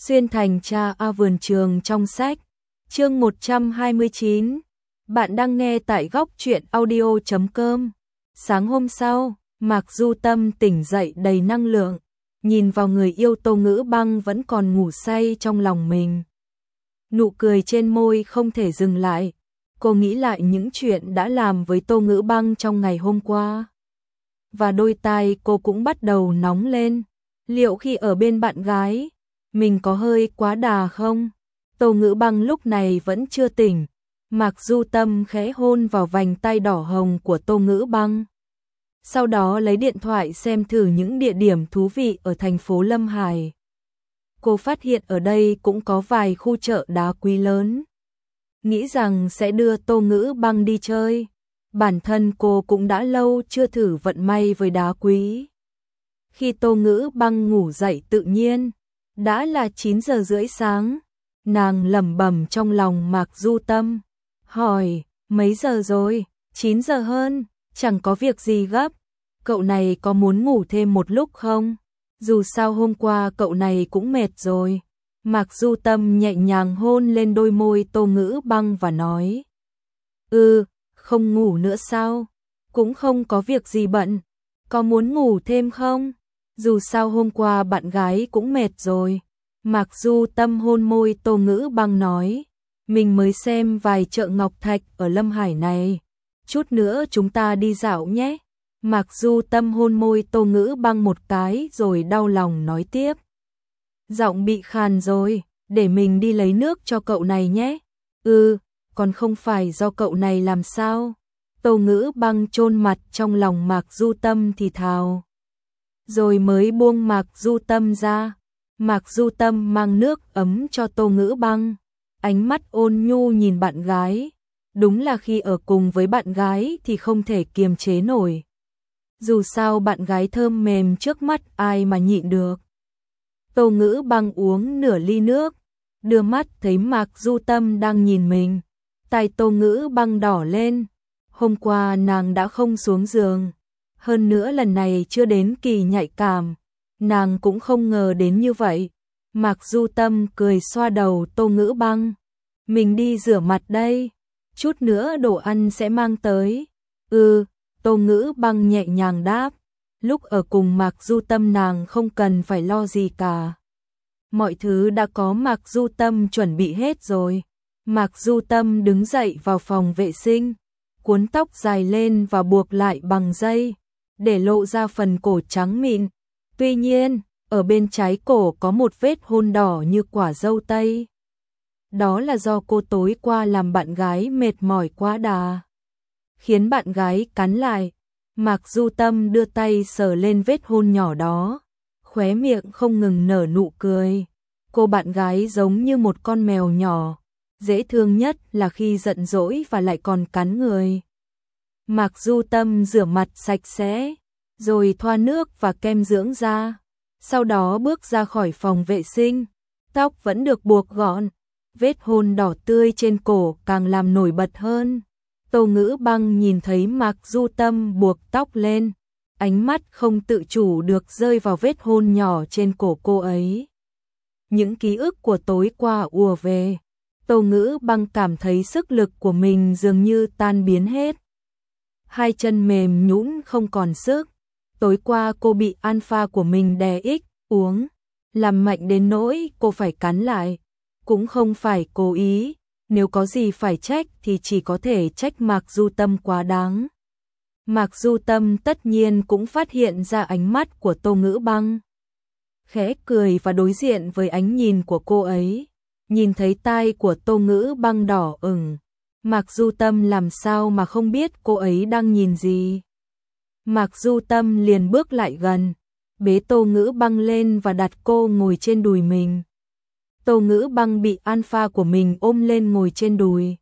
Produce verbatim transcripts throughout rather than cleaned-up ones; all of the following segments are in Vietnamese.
Xuyên thành cha A vườn trường trong sách. Chương một trăm hai mươi chín. Bạn đang nghe tại góc truyện audio chấm com. Sáng hôm sau, Mạc Du Tâm tỉnh dậy đầy năng lượng, nhìn vào người yêu Tô Ngữ Băng vẫn còn ngủ say trong lòng mình. Nụ cười trên môi không thể dừng lại. Cô nghĩ lại những chuyện đã làm với Tô Ngữ Băng trong ngày hôm qua. Và đôi tai cô cũng bắt đầu nóng lên. Liệu khi ở bên bạn gái, mình có hơi quá đà không? Tô Ngữ Băng lúc này vẫn chưa tỉnh. Mạc Du Tâm khẽ hôn vào vành tay đỏ hồng của Tô Ngữ Băng. Sau đó lấy điện thoại xem thử những địa điểm thú vị ở thành phố Lâm Hải. Cô phát hiện ở đây cũng có vài khu chợ đá quý lớn. Nghĩ rằng sẽ đưa Tô Ngữ Băng đi chơi. Bản thân cô cũng đã lâu chưa thử vận may với đá quý. Khi Tô Ngữ Băng ngủ dậy tự nhiên, đã là chín giờ rưỡi sáng. Nàng lẩm bẩm trong lòng Mạc Du Tâm, hỏi, mấy giờ rồi? chín giờ hơn, chẳng có việc gì gấp. Cậu này có muốn ngủ thêm một lúc không? Dù sao hôm qua cậu này cũng mệt rồi. Mạc Du Tâm nhẹ nhàng hôn lên đôi môi Tô Ngữ Băng và nói, Ừ, không ngủ nữa sao? Cũng không có việc gì bận. Có muốn ngủ thêm không? Dù sao hôm qua bạn gái cũng mệt rồi. Mạc Du Tâm hôn môi Tô Ngữ Băng nói, mình mới xem vài chợ ngọc thạch ở Lâm Hải này. Chút nữa chúng ta đi dạo nhé. Mạc Du Tâm hôn môi Tô Ngữ Băng một cái rồi đau lòng nói tiếp. Giọng bị khàn rồi, để mình đi lấy nước cho cậu này nhé. Ừ, còn không phải do cậu này làm sao? Tô Ngữ Băng chôn mặt trong lòng Mạc Du Tâm thì thào. Rồi mới buông Mạc Du Tâm ra. Mạc Du Tâm mang nước ấm cho Tô Ngữ Băng. Ánh mắt ôn nhu nhìn bạn gái. Đúng là khi ở cùng với bạn gái thì không thể kiềm chế nổi. Dù sao bạn gái thơm mềm trước mắt ai mà nhịn được. Tô Ngữ Băng uống nửa ly nước, đưa mắt thấy Mạc Du Tâm đang nhìn mình. Tai Tô Ngữ Băng đỏ lên. Hôm qua nàng đã không xuống giường. Hơn nữa lần này chưa đến kỳ nhạy cảm. Nàng cũng không ngờ đến như vậy. Mạc Du Tâm cười xoa đầu Tô Ngữ Băng. Mình đi rửa mặt đây. Chút nữa đồ ăn sẽ mang tới. Ừ, Tô Ngữ Băng nhẹ nhàng đáp. Lúc ở cùng Mạc Du Tâm nàng không cần phải lo gì cả. Mọi thứ đã có Mạc Du Tâm chuẩn bị hết rồi. Mạc Du Tâm đứng dậy vào phòng vệ sinh, cuốn tóc dài lên và buộc lại bằng dây, để lộ ra phần cổ trắng mịn. Tuy nhiên, ở bên trái cổ có một vết hôn đỏ như quả dâu tây. Đó là do cô tối qua làm bạn gái mệt mỏi quá đà, khiến bạn gái cắn lại. Mạc Du Tâm đưa tay sờ lên vết hôn nhỏ đó, khóe miệng không ngừng nở nụ cười. Cô bạn gái giống như một con mèo nhỏ, dễ thương nhất là khi giận dỗi và lại còn cắn người. Mạc Du Tâm rửa mặt sạch sẽ, rồi thoa nước và kem dưỡng da. Sau đó bước ra khỏi phòng vệ sinh, tóc vẫn được buộc gọn. Vết hôn đỏ tươi trên cổ càng làm nổi bật hơn. Tô Ngữ Băng nhìn thấy Mạc Du Tâm buộc tóc lên, ánh mắt không tự chủ được rơi vào vết hôn nhỏ trên cổ cô ấy. Những ký ức của tối qua ùa về. Tô Ngữ Băng cảm thấy sức lực của mình dường như tan biến hết. Hai chân mềm nhũn không còn sức. Tối qua cô bị alpha của mình đè ích, uống, làm mạnh đến nỗi cô phải cắn lại. Cũng không phải cố ý, nếu có gì phải trách thì chỉ có thể trách Mạc Du Tâm quá đáng. Mạc Du Tâm tất nhiên cũng phát hiện ra ánh mắt của Tô Ngữ Băng. Khẽ cười và đối diện với ánh nhìn của cô ấy. Nhìn thấy tai của Tô Ngữ Băng đỏ ửng. Mạc Du Tâm làm sao mà không biết cô ấy đang nhìn gì. Mạc Du Tâm liền bước lại gần, bế Tô Ngữ Băng lên và đặt cô ngồi trên đùi mình. Tô Ngữ Băng bị alpha của mình ôm lên ngồi trên đùi.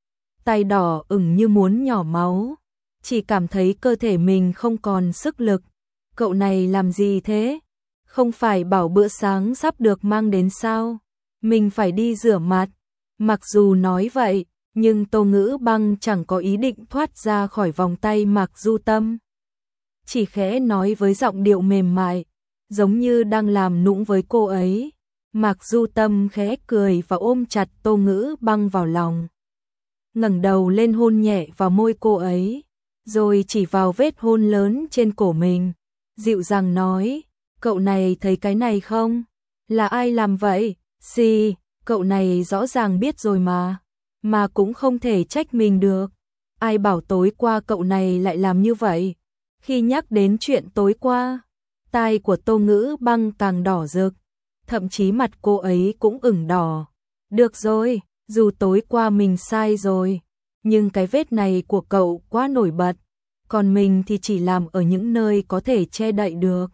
Tai đỏ ửng như muốn nhỏ máu, chỉ cảm thấy cơ thể mình không còn sức lực. Cậu này làm gì thế? Không phải bảo bữa sáng sắp được mang đến sao? Mình phải đi rửa mặt. Mặc dù nói vậy, nhưng Tô Ngữ Băng chẳng có ý định thoát ra khỏi vòng tay Mạc Du Tâm. Chỉ khẽ nói với giọng điệu mềm mại, giống như đang làm nũng với cô ấy. Mạc Du Tâm khẽ cười và ôm chặt Tô Ngữ Băng vào lòng. Ngẩng đầu lên hôn nhẹ vào môi cô ấy, rồi chỉ vào vết hôn lớn trên cổ mình, dịu dàng nói, cậu này thấy cái này không? Là ai làm vậy? Xì, cậu này rõ ràng biết rồi mà, mà cũng không thể trách mình được. Ai bảo tối qua cậu này lại làm như vậy? Khi nhắc đến chuyện tối qua, tai của Tô Ngữ Băng càng đỏ rực, thậm chí mặt cô ấy cũng ửng đỏ. Được rồi, dù tối qua mình sai rồi, nhưng cái vết này của cậu quá nổi bật, còn mình thì chỉ làm ở những nơi có thể che đậy được.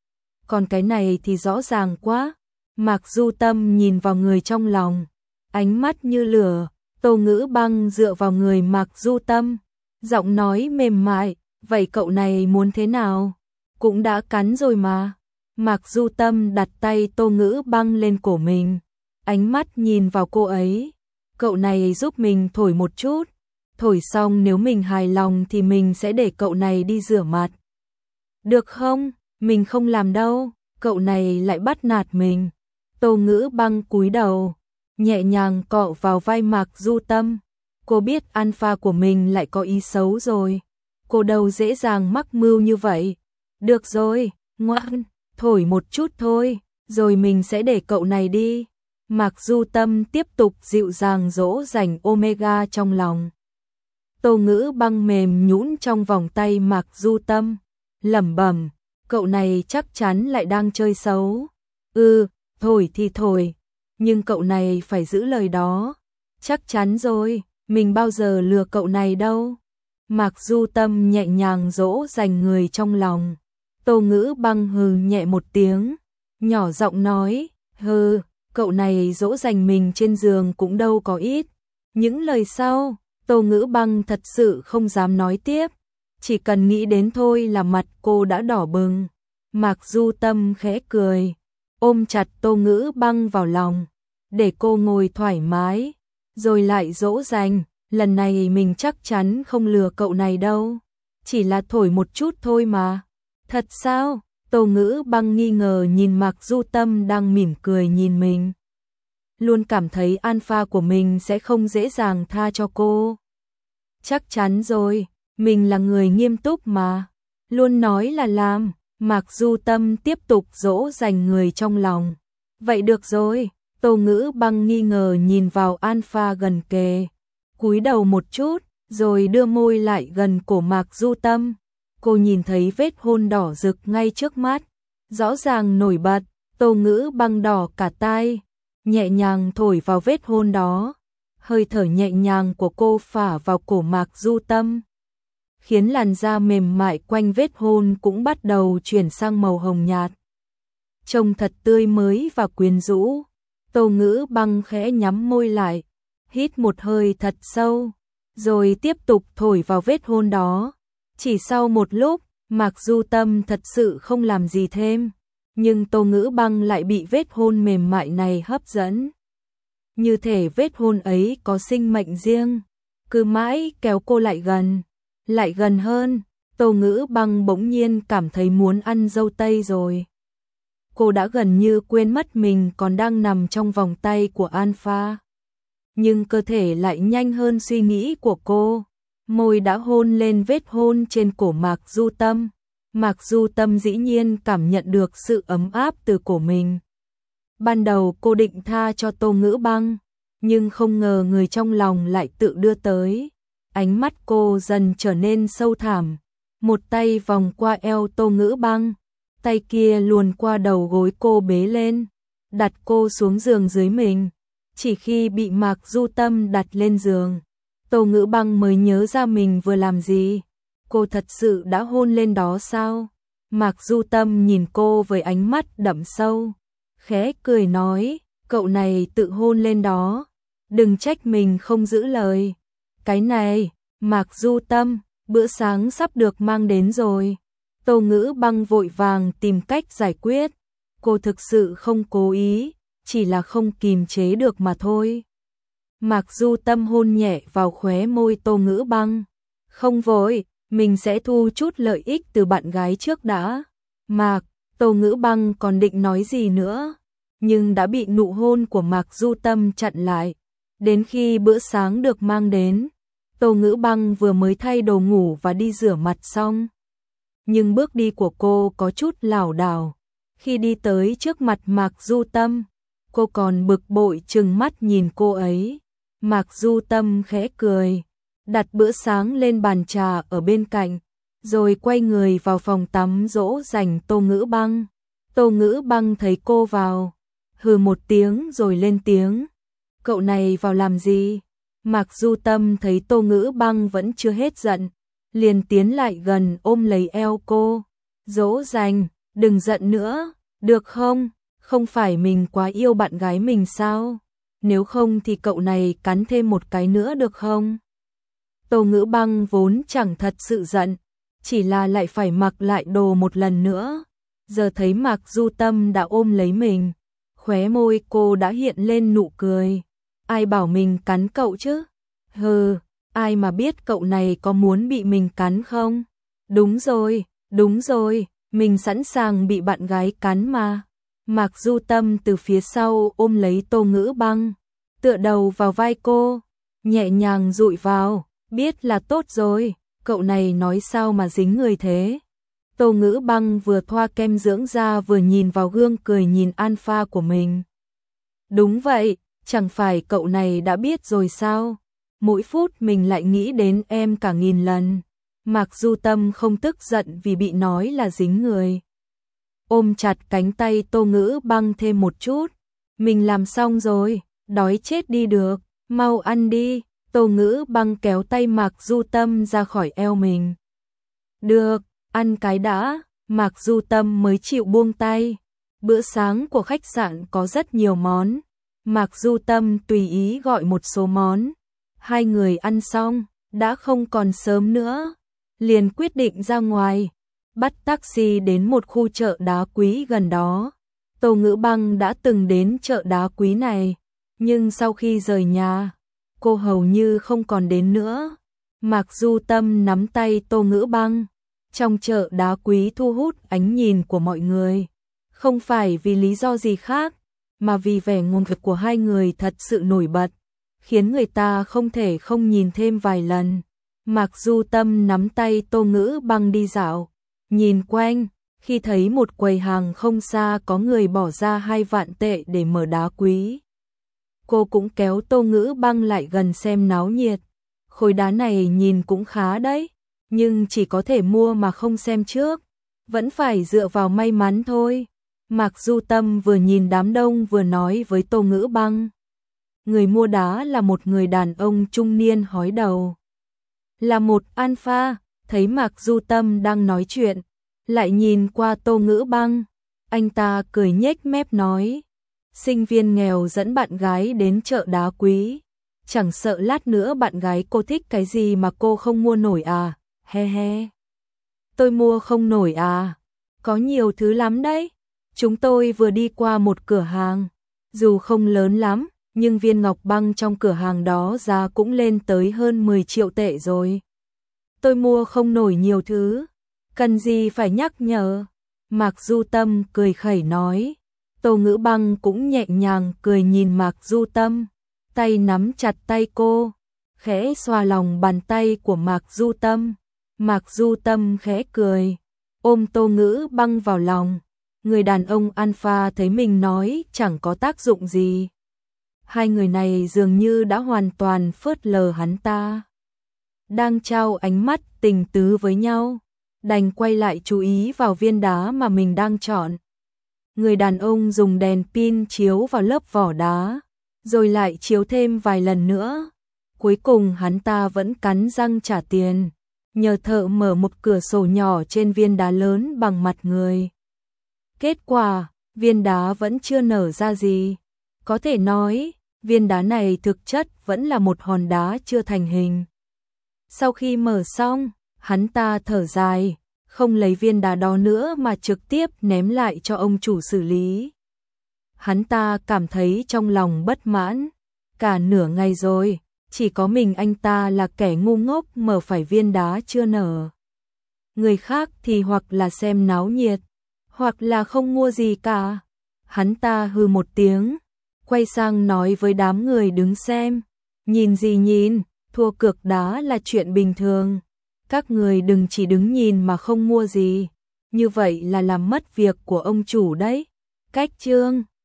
Còn cái này thì rõ ràng quá. Mạc Du Tâm nhìn vào người trong lòng, ánh mắt như lửa. Tô Ngữ Băng dựa vào người Mạc Du Tâm, giọng nói mềm mại, vậy cậu này muốn thế nào? Cũng đã cắn rồi mà. Mạc Du Tâm đặt tay Tô Ngữ Băng lên cổ mình, ánh mắt nhìn vào cô ấy, cậu này giúp mình thổi một chút, thổi xong nếu mình hài lòng thì mình sẽ để cậu này đi rửa mặt. Được không? Mình không làm đâu, cậu này lại bắt nạt mình. Tô Ngữ Băng cúi đầu, nhẹ nhàng cọ vào vai Mạc Du Tâm. Cô biết alpha của mình lại có ý xấu rồi. Cô đâu dễ dàng mắc mưu như vậy. Được rồi, ngoan, thổi một chút thôi, rồi mình sẽ để cậu này đi. Mạc Du Tâm tiếp tục dịu dàng dỗ dành Omega trong lòng. Tô Ngữ Băng mềm nhũn trong vòng tay Mạc Du Tâm, lẩm bẩm, cậu này chắc chắn lại đang chơi xấu. Ừ, thổi thì thổi, nhưng cậu này phải giữ lời đó. Chắc chắn rồi, mình bao giờ lừa cậu này đâu. Mạc Du Tâm nhẹ nhàng dỗ dành người trong lòng. Tô Ngữ Băng hừ nhẹ một tiếng, nhỏ giọng nói, hừ, cậu này dỗ dành mình trên giường cũng đâu có ít. Những lời sau, Tô Ngữ Băng thật sự không dám nói tiếp, chỉ cần nghĩ đến thôi là mặt cô đã đỏ bừng. Mạc Du Tâm khẽ cười, ôm chặt Tô Ngữ Băng vào lòng, để cô ngồi thoải mái, rồi lại dỗ dành, lần này mình chắc chắn không lừa cậu này đâu, chỉ là thổi một chút thôi mà. Thật sao? Tô Ngữ Băng nghi ngờ nhìn Mạc Du Tâm đang mỉm cười nhìn mình. Luôn cảm thấy alpha của mình sẽ không dễ dàng tha cho cô. Chắc chắn rồi, mình là người nghiêm túc mà, luôn nói là làm. Mạc Du Tâm tiếp tục dỗ dành người trong lòng. Vậy được rồi, Tô Ngữ Băng nghi ngờ nhìn vào alpha gần kề, cúi đầu một chút, rồi đưa môi lại gần cổ Mạc Du Tâm. Cô nhìn thấy vết hôn đỏ rực ngay trước mắt, rõ ràng nổi bật. Tô Ngữ Băng đỏ cả tai, nhẹ nhàng thổi vào vết hôn đó. Hơi thở nhẹ nhàng của cô phả vào cổ Mạc Du Tâm, khiến làn da mềm mại quanh vết hôn cũng bắt đầu chuyển sang màu hồng nhạt. Trông thật tươi mới và quyến rũ. Tô Ngữ Băng khẽ nhắm môi lại, hít một hơi thật sâu, rồi tiếp tục thổi vào vết hôn đó. Chỉ sau một lúc, Mạc Du Tâm thật sự không làm gì thêm, nhưng Tô Ngữ Băng lại bị vết hôn mềm mại này hấp dẫn. Như thể vết hôn ấy có sinh mệnh riêng, cứ mãi kéo cô lại gần, lại gần hơn. Tô Ngữ Băng bỗng nhiên cảm thấy muốn ăn dâu tây rồi. Cô đã gần như quên mất mình còn đang nằm trong vòng tay của alpha. Nhưng cơ thể lại nhanh hơn suy nghĩ của cô. Môi đã hôn lên vết hôn trên cổ Mạc Du Tâm. Mạc Du Tâm dĩ nhiên cảm nhận được sự ấm áp từ cổ mình. Ban đầu cô định tha cho Tô Ngữ Băng, nhưng không ngờ người trong lòng lại tự đưa tới. Ánh mắt cô dần trở nên sâu thẳm, một tay vòng qua eo Tô Ngữ Băng, tay kia luồn qua đầu gối cô bế lên, đặt cô xuống giường dưới mình. Chỉ khi bị Mạc Du Tâm đặt lên giường, Tô Ngữ Băng mới nhớ ra mình vừa làm gì. Cô thật sự đã hôn lên đó sao? Mạc Du Tâm nhìn cô với ánh mắt đậm sâu, khẽ cười nói, cậu này tự hôn lên đó, đừng trách mình không giữ lời. Cái này, Mạc Du Tâm, bữa sáng sắp được mang đến rồi. Tô Ngữ Băng vội vàng tìm cách giải quyết. Cô thực sự không cố ý, chỉ là không kìm chế được mà thôi. Mạc Du Tâm hôn nhẹ vào khóe môi Tô Ngữ Băng. Không vội, mình sẽ thu chút lợi ích từ bạn gái trước đã. Mạc, Tô Ngữ Băng còn định nói gì nữa, nhưng đã bị nụ hôn của Mạc Du Tâm chặn lại. Đến khi bữa sáng được mang đến, Tô Ngữ Băng vừa mới thay đồ ngủ và đi rửa mặt xong. Nhưng bước đi của cô có chút lảo đảo. Khi đi tới trước mặt Mạc Du Tâm, cô còn bực bội trừng mắt nhìn cô ấy. Mạc Du Tâm khẽ cười, đặt bữa sáng lên bàn trà ở bên cạnh, rồi quay người vào phòng tắm dỗ dành Tô Ngữ Băng. Tô Ngữ Băng thấy cô vào, hừ một tiếng rồi lên tiếng. Cậu này vào làm gì? Mạc Du Tâm thấy Tô Ngữ Băng vẫn chưa hết giận, liền tiến lại gần ôm lấy eo cô. Dỗ dành, đừng giận nữa, được không? Không phải mình quá yêu bạn gái mình sao? Nếu không thì cậu này cắn thêm một cái nữa được không? Tô Ngữ Băng vốn chẳng thật sự giận, chỉ là lại phải mặc lại đồ một lần nữa. Giờ thấy Mạc Du Tâm đã ôm lấy mình, khóe môi cô đã hiện lên nụ cười. Ai bảo mình cắn cậu chứ? Hừ, ai mà biết cậu này có muốn bị mình cắn không? Đúng rồi, đúng rồi, mình sẵn sàng bị bạn gái cắn mà. Mạc Du Tâm từ phía sau ôm lấy Tô Ngữ Băng, tựa đầu vào vai cô, nhẹ nhàng dụi vào, biết là tốt rồi, cậu này nói sao mà dính người thế. Tô Ngữ Băng vừa thoa kem dưỡng da vừa nhìn vào gương cười nhìn alpha của mình. Đúng vậy, chẳng phải cậu này đã biết rồi sao? Mỗi phút mình lại nghĩ đến em cả nghìn lần. Mạc Du Tâm không tức giận vì bị nói là dính người. Ôm chặt cánh tay Tô Ngữ Băng thêm một chút. Mình làm xong rồi, đói chết đi được, mau ăn đi. Tô Ngữ Băng kéo tay Mạc Du Tâm ra khỏi eo mình. Được, ăn cái đã. Mạc Du Tâm mới chịu buông tay. Bữa sáng của khách sạn có rất nhiều món. Mạc Du Tâm tùy ý gọi một số món. Hai người ăn xong, đã không còn sớm nữa, liền quyết định ra ngoài, bắt taxi đến một khu chợ đá quý gần đó. Tô Ngữ Băng đã từng đến chợ đá quý này, nhưng sau khi rời nhà, cô hầu như không còn đến nữa. Mạc Du Tâm nắm tay Tô Ngữ Băng, trong chợ đá quý thu hút ánh nhìn của mọi người, không phải vì lý do gì khác, mà vì vẻ ngôn ngữ của hai người thật sự nổi bật, khiến người ta không thể không nhìn thêm vài lần. Mạc Du Tâm nắm tay Tô Ngữ Băng đi dạo, nhìn quanh, khi thấy một quầy hàng không xa có người bỏ ra hai vạn tệ để mở đá quý. Cô cũng kéo Tô Ngữ Băng lại gần xem náo nhiệt. Khối đá này nhìn cũng khá đấy, nhưng chỉ có thể mua mà không xem trước, vẫn phải dựa vào may mắn thôi. Mạc Du Tâm vừa nhìn đám đông vừa nói với Tô Ngữ Băng. Người mua đá là một người đàn ông trung niên hói đầu. Là một alpha, thấy Mạc Du Tâm đang nói chuyện, lại nhìn qua Tô Ngữ Băng. Anh ta cười nhếch mép nói. Sinh viên nghèo dẫn bạn gái đến chợ đá quý. Chẳng sợ lát nữa bạn gái cô thích cái gì mà cô không mua nổi à, he he. Tôi mua không nổi à, có nhiều thứ lắm đấy. Chúng tôi vừa đi qua một cửa hàng, dù không lớn lắm, nhưng viên ngọc băng trong cửa hàng đó giá cũng lên tới hơn mười triệu tệ rồi. Tôi mua không nổi nhiều thứ, cần gì phải nhắc nhở. Mạc Du Tâm cười khẩy nói. Tô Ngữ Băng cũng nhẹ nhàng cười nhìn Mạc Du Tâm, tay nắm chặt tay cô, khẽ xoa lòng bàn tay của Mạc Du Tâm. Mạc Du Tâm khẽ cười, ôm Tô Ngữ Băng vào lòng. Người đàn ông alpha thấy mình nói chẳng có tác dụng gì. Hai người này dường như đã hoàn toàn phớt lờ hắn ta. Đang trao ánh mắt tình tứ với nhau, đành quay lại chú ý vào viên đá mà mình đang chọn. Người đàn ông dùng đèn pin chiếu vào lớp vỏ đá, rồi lại chiếu thêm vài lần nữa. Cuối cùng hắn ta vẫn cắn răng trả tiền, nhờ thợ mở một cửa sổ nhỏ trên viên đá lớn bằng mặt người. Kết quả, viên đá vẫn chưa nở ra gì. Có thể nói, viên đá này thực chất vẫn là một hòn đá chưa thành hình. Sau khi mở xong, hắn ta thở dài, không lấy viên đá đó nữa mà trực tiếp ném lại cho ông chủ xử lý. Hắn ta cảm thấy trong lòng bất mãn, cả nửa ngày rồi, chỉ có mình anh ta là kẻ ngu ngốc mở phải viên đá chưa nở. Người khác thì hoặc là xem náo nhiệt, hoặc là không mua gì cả. Hắn ta hừ một tiếng, quay sang nói với đám người đứng xem, nhìn gì nhìn, thua cược đá là chuyện bình thường. Các người đừng chỉ đứng nhìn mà không mua gì, như vậy là làm mất việc của ông chủ đấy. Cách chương